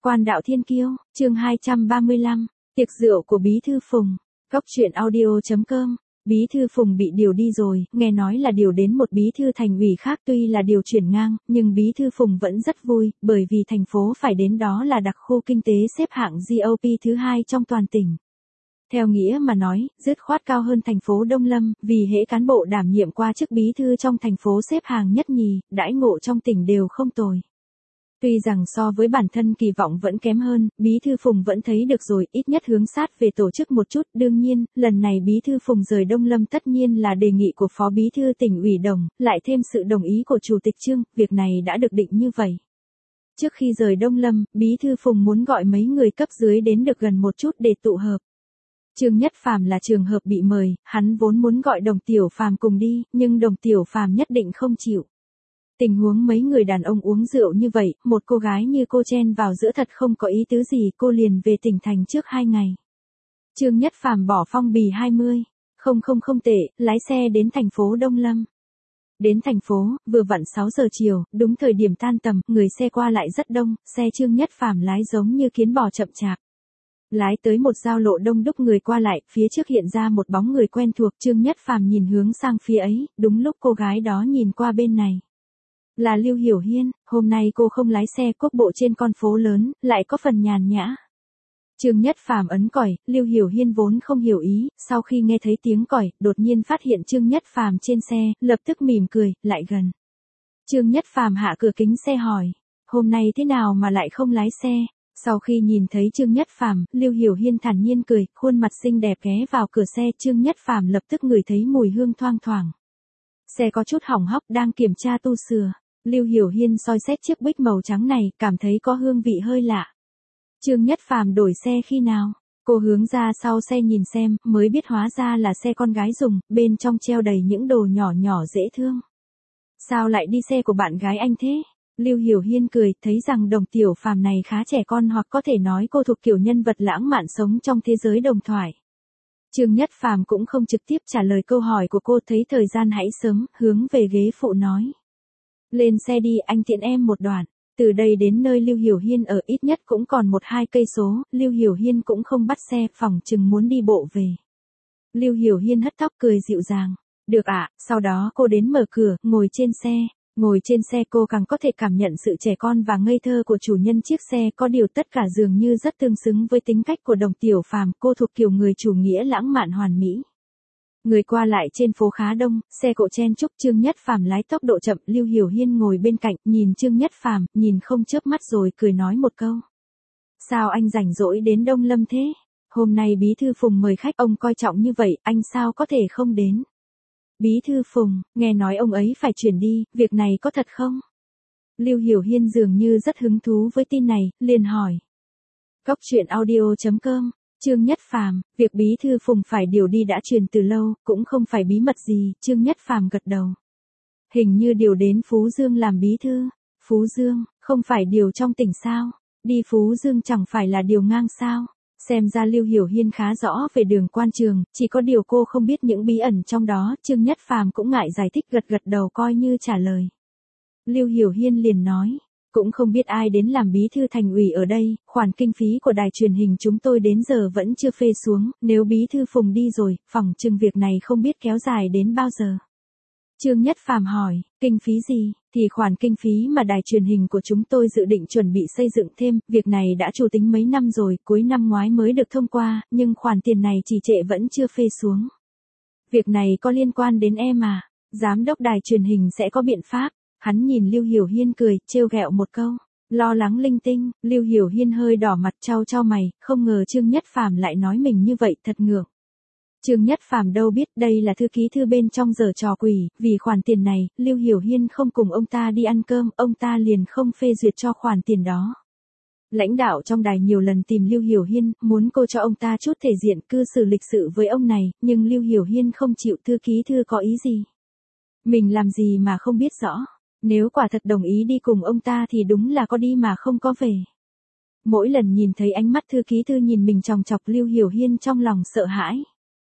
Quan đạo thiên kiêu, chương 235, tiệc rượu của Bí Thư Phùng, Cóc truyện audio.com. Bí Thư Phùng bị điều đi rồi, nghe nói là điều đến một bí thư thành ủy khác, tuy là điều chuyển ngang, nhưng Bí Thư Phùng vẫn rất vui, bởi vì thành phố phải đến đó là đặc khu kinh tế xếp hạng GOP thứ 2 trong toàn tỉnh. Theo nghĩa mà nói, dứt khoát cao hơn thành phố Đông Lâm, vì hễ cán bộ đảm nhiệm qua chức bí thư trong thành phố xếp hàng nhất nhì, đãi ngộ trong tỉnh đều không tồi. Tuy rằng so với bản thân kỳ vọng vẫn kém hơn, Bí Thư Phùng vẫn thấy được rồi, ít nhất hướng sát về tổ chức một chút. Đương nhiên, lần này Bí Thư Phùng rời Đông Lâm tất nhiên là đề nghị của Phó Bí Thư tỉnh ủy Đồng, lại thêm sự đồng ý của Chủ tịch Trương, việc này đã được định như vậy. Trước khi rời Đông Lâm, Bí Thư Phùng muốn gọi mấy người cấp dưới đến được gần một chút để tụ hợp. Trương Nhất Phàm là trường hợp bị mời, hắn vốn muốn gọi Đồng Tiểu Phàm cùng đi, nhưng Đồng Tiểu Phàm nhất định không chịu. Tình huống mấy người đàn ông uống rượu như vậy, một cô gái như cô chen vào giữa thật không có ý tứ gì, cô liền về tỉnh thành trước 2 ngày. Trương Nhất Phàm bỏ phong bì 20. Không tệ, lái xe đến thành phố Đông Lâm. Đến thành phố, vừa vặn 6 giờ chiều, đúng thời điểm tan tầm, người xe qua lại rất đông, xe Trương Nhất Phàm lái giống như kiến bò chậm chạp. Lái tới một giao lộ đông đúc người qua lại, phía trước hiện ra một bóng người quen thuộc, Trương Nhất Phàm nhìn hướng sang phía ấy, đúng lúc cô gái đó nhìn qua bên này. Là Lưu Hiểu Hiên, hôm nay cô không lái xe quốc bộ trên con phố lớn, lại có phần nhàn nhã. Trương Nhất Phàm ấn còi, Lưu Hiểu Hiên vốn không hiểu ý, sau khi nghe thấy tiếng còi, đột nhiên phát hiện Trương Nhất Phàm trên xe, lập tức mỉm cười, lại gần. Trương Nhất Phàm hạ cửa kính xe hỏi, hôm nay thế nào mà lại không lái xe? Sau khi nhìn thấy Trương Nhất Phàm, Lưu Hiểu Hiên thản nhiên cười, khuôn mặt xinh đẹp ghé vào cửa xe, Trương Nhất Phàm lập tức ngửi thấy mùi hương thoang thoảng. Xe có chút hỏng hóc, đang kiểm tra tu sửa. Lưu Hiểu Hiên soi xét chiếc Buick màu trắng này, cảm thấy có hương vị hơi lạ. Trương Nhất Phàm đổi xe khi nào? Cô hướng ra sau xe nhìn xem, mới biết hóa ra là xe con gái dùng, bên trong treo đầy những đồ nhỏ nhỏ dễ thương. Sao lại đi xe của bạn gái anh thế? Lưu Hiểu Hiên cười, thấy rằng Đồng Tiểu Phàm này khá trẻ con, hoặc có thể nói cô thuộc kiểu nhân vật lãng mạn sống trong thế giới đồng thoại. Trương Nhất Phàm cũng không trực tiếp trả lời câu hỏi của cô, thấy thời gian hãy sớm, hướng về ghế phụ nói. Lên xe đi, anh tiện em một đoạn. Từ đây đến nơi Lưu Hiểu Hiên ở ít nhất cũng còn 1-2 cây số, Lưu Hiểu Hiên cũng không bắt xe, phỏng chừng muốn đi bộ về. Lưu Hiểu Hiên hất tóc cười dịu dàng. Được ạ, sau đó cô đến mở cửa, ngồi trên xe. Ngồi trên xe cô càng có thể cảm nhận sự trẻ con và ngây thơ của chủ nhân chiếc xe, có điều tất cả dường như rất tương xứng với tính cách của Đồng Tiểu Phàm, cô thuộc kiểu người chủ nghĩa lãng mạn hoàn mỹ. Người qua lại trên phố khá đông, xe cộ chen chúc, Trương Nhất Phàm lái tốc độ chậm, Lưu Hiểu Hiên ngồi bên cạnh, nhìn Trương Nhất Phàm, nhìn không chớp mắt rồi cười nói một câu. Sao anh rảnh rỗi đến Đông Lâm thế? Hôm nay Bí Thư Phùng mời khách, ông coi trọng như vậy, anh sao có thể không đến? Bí Thư Phùng, nghe nói ông ấy phải chuyển đi, việc này có thật không? Lưu Hiểu Hiên dường như rất hứng thú với tin này, liền hỏi. Cóc truyện audio.com. Trương Nhất Phàm, việc Bí Thư Phùng phải điều đi đã truyền từ lâu, cũng không phải bí mật gì, Trương Nhất Phàm gật đầu. Hình như điều đến Phú Dương làm bí thư. Phú Dương, không phải điều trong tỉnh sao? Đi Phú Dương chẳng phải là điều ngang sao? Xem ra Lưu Hiểu Hiên khá rõ về đường quan trường, chỉ có điều cô không biết những bí ẩn trong đó, Trương Nhất Phàm cũng ngại giải thích, gật đầu coi như trả lời. Lưu Hiểu Hiên liền nói. Cũng không biết ai đến làm bí thư thành ủy ở đây, khoản kinh phí của đài truyền hình chúng tôi đến giờ vẫn chưa phê xuống, nếu Bí Thư Phùng đi rồi, phỏng chừng việc này không biết kéo dài đến bao giờ. Trương Nhất Phàm hỏi, kinh phí gì? Thì khoản kinh phí mà đài truyền hình của chúng tôi dự định chuẩn bị xây dựng thêm, việc này đã chủ tính mấy năm rồi, cuối năm ngoái mới được thông qua, nhưng khoản tiền này trì trệ vẫn chưa phê xuống. Việc này có liên quan đến em à? Giám đốc đài truyền hình sẽ có biện pháp. Hắn nhìn Lưu Hiểu Hiên cười, trêu ghẹo một câu, lo lắng linh tinh. Lưu Hiểu Hiên hơi đỏ mặt, chau mày, không ngờ Trương Nhất Phàm lại nói mình như vậy, thật ngượng. Trương Nhất Phàm đâu biết đây là thư ký thư bên trong giở trò quỷ, vì khoản tiền này, Lưu Hiểu Hiên không cùng ông ta đi ăn cơm, ông ta liền không phê duyệt cho khoản tiền đó. Lãnh đạo trong đài nhiều lần tìm Lưu Hiểu Hiên, muốn cô cho ông ta chút thể diện, cư xử lịch sự với ông này, nhưng Lưu Hiểu Hiên không chịu, thư ký thư có ý gì? Mình làm gì mà không biết rõ? Nếu quả thật đồng ý đi cùng ông ta thì đúng là có đi mà không có về. Mỗi lần nhìn thấy ánh mắt thư ký thư nhìn mình chòng chọc, Lưu Hiểu Hiên trong lòng sợ hãi.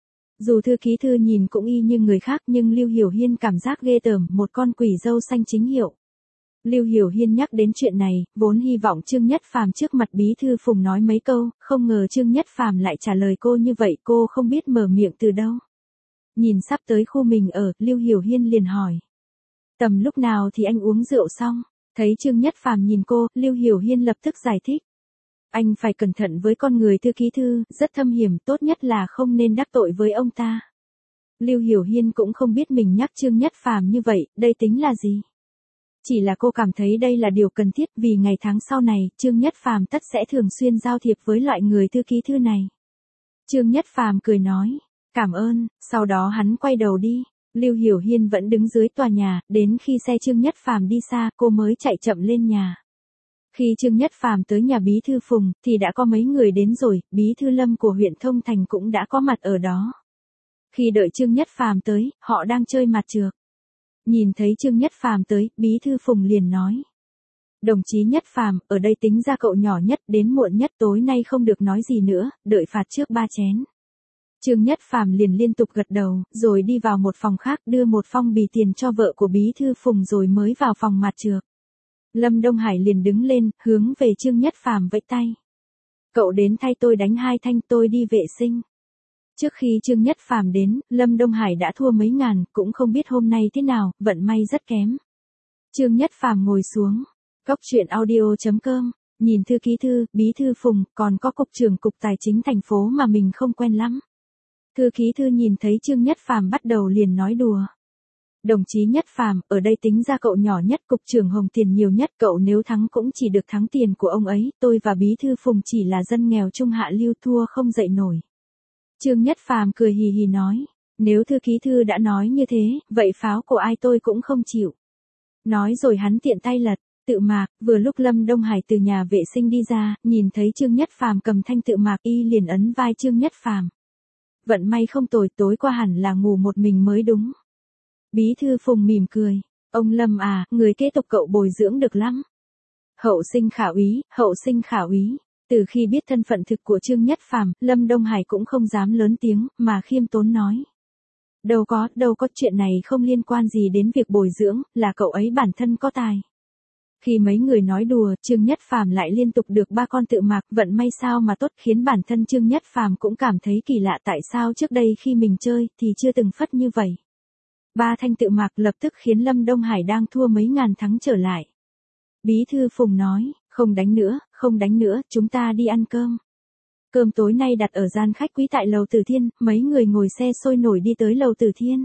Dù thư ký thư nhìn cũng y như người khác, nhưng Lưu Hiểu Hiên cảm giác ghê tởm, một con quỷ dâu xanh chính hiệu. Lưu Hiểu Hiên nhắc đến chuyện này, vốn hy vọng Trương Nhất Phàm trước mặt bí thư Phùng nói mấy câu, không ngờ Trương Nhất Phàm lại trả lời cô như vậy, cô không biết mở miệng từ đâu. Nhìn sắp tới khu mình ở, Lưu Hiểu Hiên liền hỏi. Tầm lúc nào thì anh uống rượu xong? Thấy Trương Nhất Phàm nhìn cô, Lưu Hiểu Hiên lập tức giải thích. Anh phải cẩn thận với con người thư ký thư, rất thâm hiểm, tốt nhất là không nên đắc tội với ông ta. Lưu Hiểu Hiên cũng không biết mình nhắc Trương Nhất Phàm như vậy, đây tính là gì? Chỉ là cô cảm thấy đây là điều cần thiết vì ngày tháng sau này, Trương Nhất Phàm tất sẽ thường xuyên giao thiệp với loại người thư ký thư này. Trương Nhất Phàm cười nói, cảm ơn, sau đó hắn quay đầu đi. Lưu Hiểu Hiên vẫn đứng dưới tòa nhà, đến khi xe Trương Nhất Phàm đi xa, cô mới chạy chậm lên nhà. Khi Trương Nhất Phàm tới nhà bí thư Phùng, thì đã có mấy người đến rồi, bí thư Lâm của huyện Thông Thành cũng đã có mặt ở đó. Khi đợi Trương Nhất Phàm tới, họ đang chơi mặt trược. Nhìn thấy Trương Nhất Phàm tới, bí thư Phùng liền nói. Đồng chí Nhất Phàm, ở đây tính ra cậu nhỏ nhất, đến muộn nhất, tối nay không được nói gì nữa, đợi phạt trước 3 chén. Trương Nhất Phàm liền liên tục gật đầu, rồi đi vào một phòng khác đưa một phong bì tiền cho vợ của bí thư Phùng rồi mới vào phòng mặt trược. Lâm Đông Hải liền đứng lên, hướng về Trương Nhất Phàm vẫy tay. Cậu đến thay tôi đánh 2 thanh, tôi đi vệ sinh. Trước khi Trương Nhất Phàm đến, Lâm Đông Hải đã thua mấy ngàn, cũng không biết hôm nay thế nào, vận may rất kém. Trương Nhất Phàm ngồi xuống. Cốc truyện audio.com, nhìn thư ký thư, bí thư Phùng, còn có cục trưởng cục tài chính thành phố mà mình không quen lắm. Thư ký thư nhìn thấy Trương Nhất Phàm bắt đầu liền nói đùa. Đồng chí Nhất Phàm, ở đây tính ra cậu nhỏ nhất, cục trưởng hồng tiền nhiều nhất, cậu nếu thắng cũng chỉ được thắng tiền của ông ấy, tôi và bí thư Phùng chỉ là dân nghèo trung hạ lưu, thua không dậy nổi. Trương Nhất Phàm cười hì hì nói, nếu thư ký thư đã nói như thế, vậy pháo của ai tôi cũng không chịu. Nói rồi hắn tiện tay lật, tự mạc, vừa lúc Lâm Đông Hải từ nhà vệ sinh đi ra, nhìn thấy Trương Nhất Phàm cầm thanh tự mạc y liền ấn vai Trương Nhất Phàm. Vận may không tồi, tối qua hẳn là ngủ một mình mới đúng. Bí thư Phùng mỉm cười, ông Lâm à, người kế tục cậu bồi dưỡng được lắm. Hậu sinh khả úy, hậu sinh khả úy. Từ khi biết thân phận thực của Trương Nhất Phàm, Lâm Đông Hải cũng không dám lớn tiếng, mà khiêm tốn nói. Đâu có, chuyện này không liên quan gì đến việc bồi dưỡng, là cậu ấy bản thân có tài. Khi mấy người nói đùa, Trương Nhất Phàm lại liên tục được 3 con tự mạc, vận may sao mà tốt, khiến bản thân Trương Nhất Phàm cũng cảm thấy kỳ lạ, tại sao trước đây khi mình chơi thì chưa từng phất như vậy. 3 thanh tự mạc lập tức khiến Lâm Đông Hải đang thua mấy ngàn thắng trở lại. Bí thư Phùng nói, không đánh nữa, chúng ta đi ăn cơm. Cơm tối nay đặt ở gian khách quý tại lầu Tử Thiên, mấy người ngồi xe sôi nổi đi tới lầu Tử Thiên.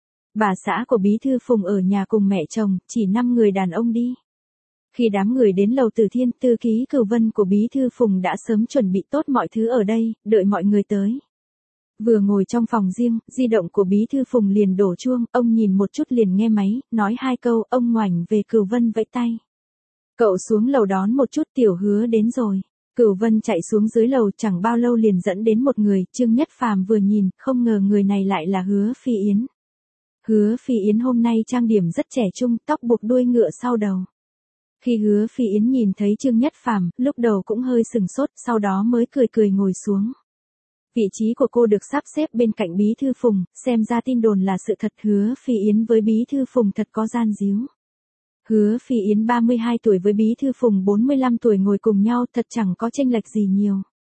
Bà xã của bí thư Phùng ở nhà cùng mẹ chồng, chỉ 5 người đàn ông đi. Khi đám người đến lầu Tử Thiên, thư ký Cửu Vân của bí thư Phùng đã sớm chuẩn bị tốt mọi thứ ở đây, đợi mọi người tới. Vừa ngồi trong phòng riêng, di động của bí thư Phùng liền đổ chuông, ông nhìn một chút liền nghe máy, nói 2 câu, ông ngoảnh về Cửu Vân vẫy tay. Cậu xuống lầu đón một chút, Tiểu Hứa đến rồi. Cửu Vân chạy xuống dưới lầu, chẳng bao lâu liền dẫn đến một người, Trương Nhất Phàm vừa nhìn, không ngờ người này lại là Hứa Phi Yến. Hứa Phi Yến hôm nay trang điểm rất trẻ trung, tóc buộc đuôi ngựa sau đầu. Khi Hứa Phi Yến nhìn thấy Trương Nhất Phàm, lúc đầu cũng hơi sừng sốt, sau đó mới cười ngồi xuống. Vị trí của cô được sắp xếp bên cạnh bí thư Phùng, xem ra tin đồn là sự thật, Hứa Phi Yến với bí thư Phùng thật có gian díu. Hứa Phi Yến 32 tuổi với bí thư Phùng 45 tuổi ngồi cùng nhau, thật chẳng có chênh lệch gì nhiều.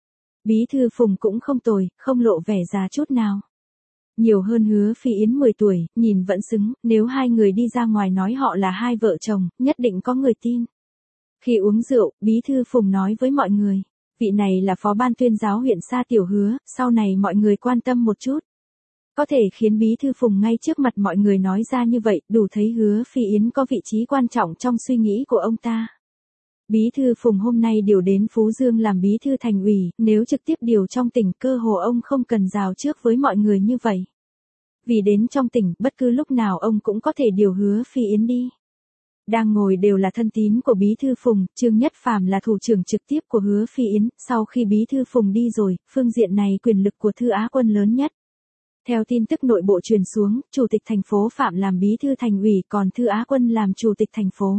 Bí thư Phùng cũng không tồi, không lộ vẻ già chút nào. Nhiều hơn Hứa Phi Yến 10 tuổi, nhìn vẫn xứng, nếu 2 người đi ra ngoài nói họ là 2 vợ chồng, nhất định có người tin. Khi uống rượu, bí thư Phùng nói với mọi người, vị này là phó ban tuyên giáo huyện Sa Tiểu Hứa, sau này mọi người quan tâm một chút. Có thể khiến bí thư Phùng ngay trước mặt mọi người nói ra như vậy, đủ thấy Hứa Phi Yến có vị trí quan trọng trong suy nghĩ của ông ta. Bí thư Phùng hôm nay điều đến Phú Dương làm bí thư thành ủy, nếu trực tiếp điều trong tỉnh, cơ hồ ông không cần rào trước với mọi người như vậy. Vì đến trong tỉnh, bất cứ lúc nào ông cũng có thể điều Hứa Phi Yến đi. Đang ngồi đều là thân tín của bí thư Phùng, Trương Nhất Phàm là thủ trưởng trực tiếp của Hứa Phi Yến, sau khi bí thư Phùng đi rồi, phương diện này quyền lực của Thư Á Quân lớn nhất. Theo tin tức nội bộ truyền xuống, Chủ tịch thành phố Phạm làm bí thư thành ủy, còn Thư Á Quân làm Chủ tịch thành phố.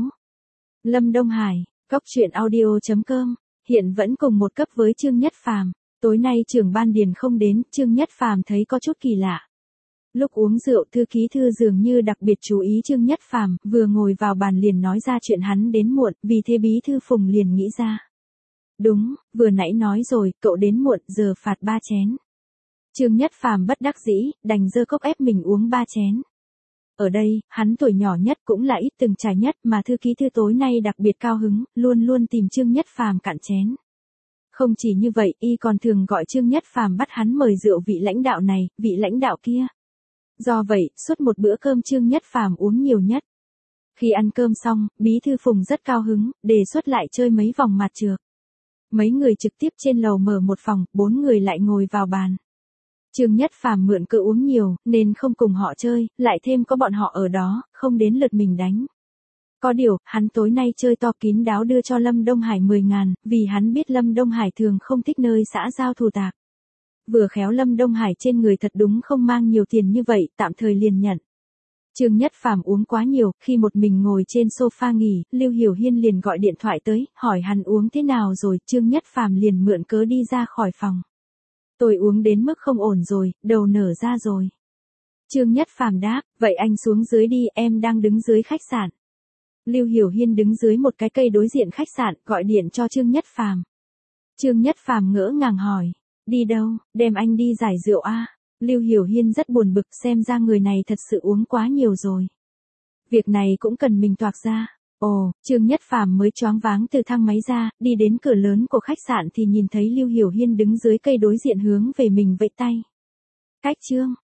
Lâm Đông Hải, Cốc truyện audio.com, hiện vẫn cùng một cấp với Trương Nhất Phàm. Tối nay trưởng ban Điền không đến, Trương Nhất Phàm thấy có chút kỳ lạ. Lúc uống rượu thư ký thư dường như đặc biệt chú ý Trương Nhất Phàm, vừa ngồi vào bàn liền nói ra chuyện hắn đến muộn, vì thế bí thư Phùng liền nghĩ ra. Đúng, vừa nãy nói rồi, cậu đến muộn, giờ phạt 3 chén. Trương Nhất Phàm bất đắc dĩ, đành giơ cốc ép mình uống 3 chén. Ở đây, hắn tuổi nhỏ nhất cũng là ít từng trải nhất mà thư ký thư tối nay đặc biệt cao hứng, luôn luôn tìm Trương Nhất Phàm cạn chén. Không chỉ như vậy, y còn thường gọi Trương Nhất Phàm bắt hắn mời rượu vị lãnh đạo này, vị lãnh đạo kia. Do vậy, suốt một bữa cơm Trương Nhất Phàm uống nhiều nhất. Khi ăn cơm xong, bí thư Phùng rất cao hứng, đề xuất lại chơi mấy vòng mặt trược. Mấy người trực tiếp trên lầu mở một phòng, 4 người lại ngồi vào bàn. Trương Nhất Phàm mượn cớ uống nhiều, nên không cùng họ chơi, lại thêm có bọn họ ở đó, không đến lượt mình đánh. Có điều, hắn tối nay chơi to kín đáo đưa cho Lâm Đông Hải 10.000, vì hắn biết Lâm Đông Hải thường không thích nơi xã giao thù tạc. Vừa khéo Lâm Đông Hải trên người thật đúng không mang nhiều tiền như vậy, tạm thời liền nhận. Trương Nhất Phàm uống quá nhiều, khi một mình ngồi trên sofa nghỉ, Lưu Hiểu Hiên liền gọi điện thoại tới, hỏi hắn uống thế nào rồi, Trương Nhất Phàm liền mượn cớ đi ra khỏi phòng. Tôi uống đến mức không ổn rồi, đầu nở ra rồi. Trương Nhất Phàm đáp, vậy anh xuống dưới đi, em đang đứng dưới khách sạn. Lưu Hiểu Hiên đứng dưới một cái cây đối diện khách sạn, gọi điện cho Trương Nhất Phàm. Trương Nhất Phàm ngỡ ngàng hỏi, đi đâu, đem anh đi giải rượu a? Lưu Hiểu Hiên rất buồn bực, xem ra người này thật sự uống quá nhiều rồi. Việc này cũng cần mình toạc ra. Ồ, Trương Nhất Phàm mới choáng váng từ thang máy ra, đi đến cửa lớn của khách sạn thì nhìn thấy Lưu Hiểu Hiên đứng dưới cây đối diện hướng về mình vẫy tay. Cách Trương,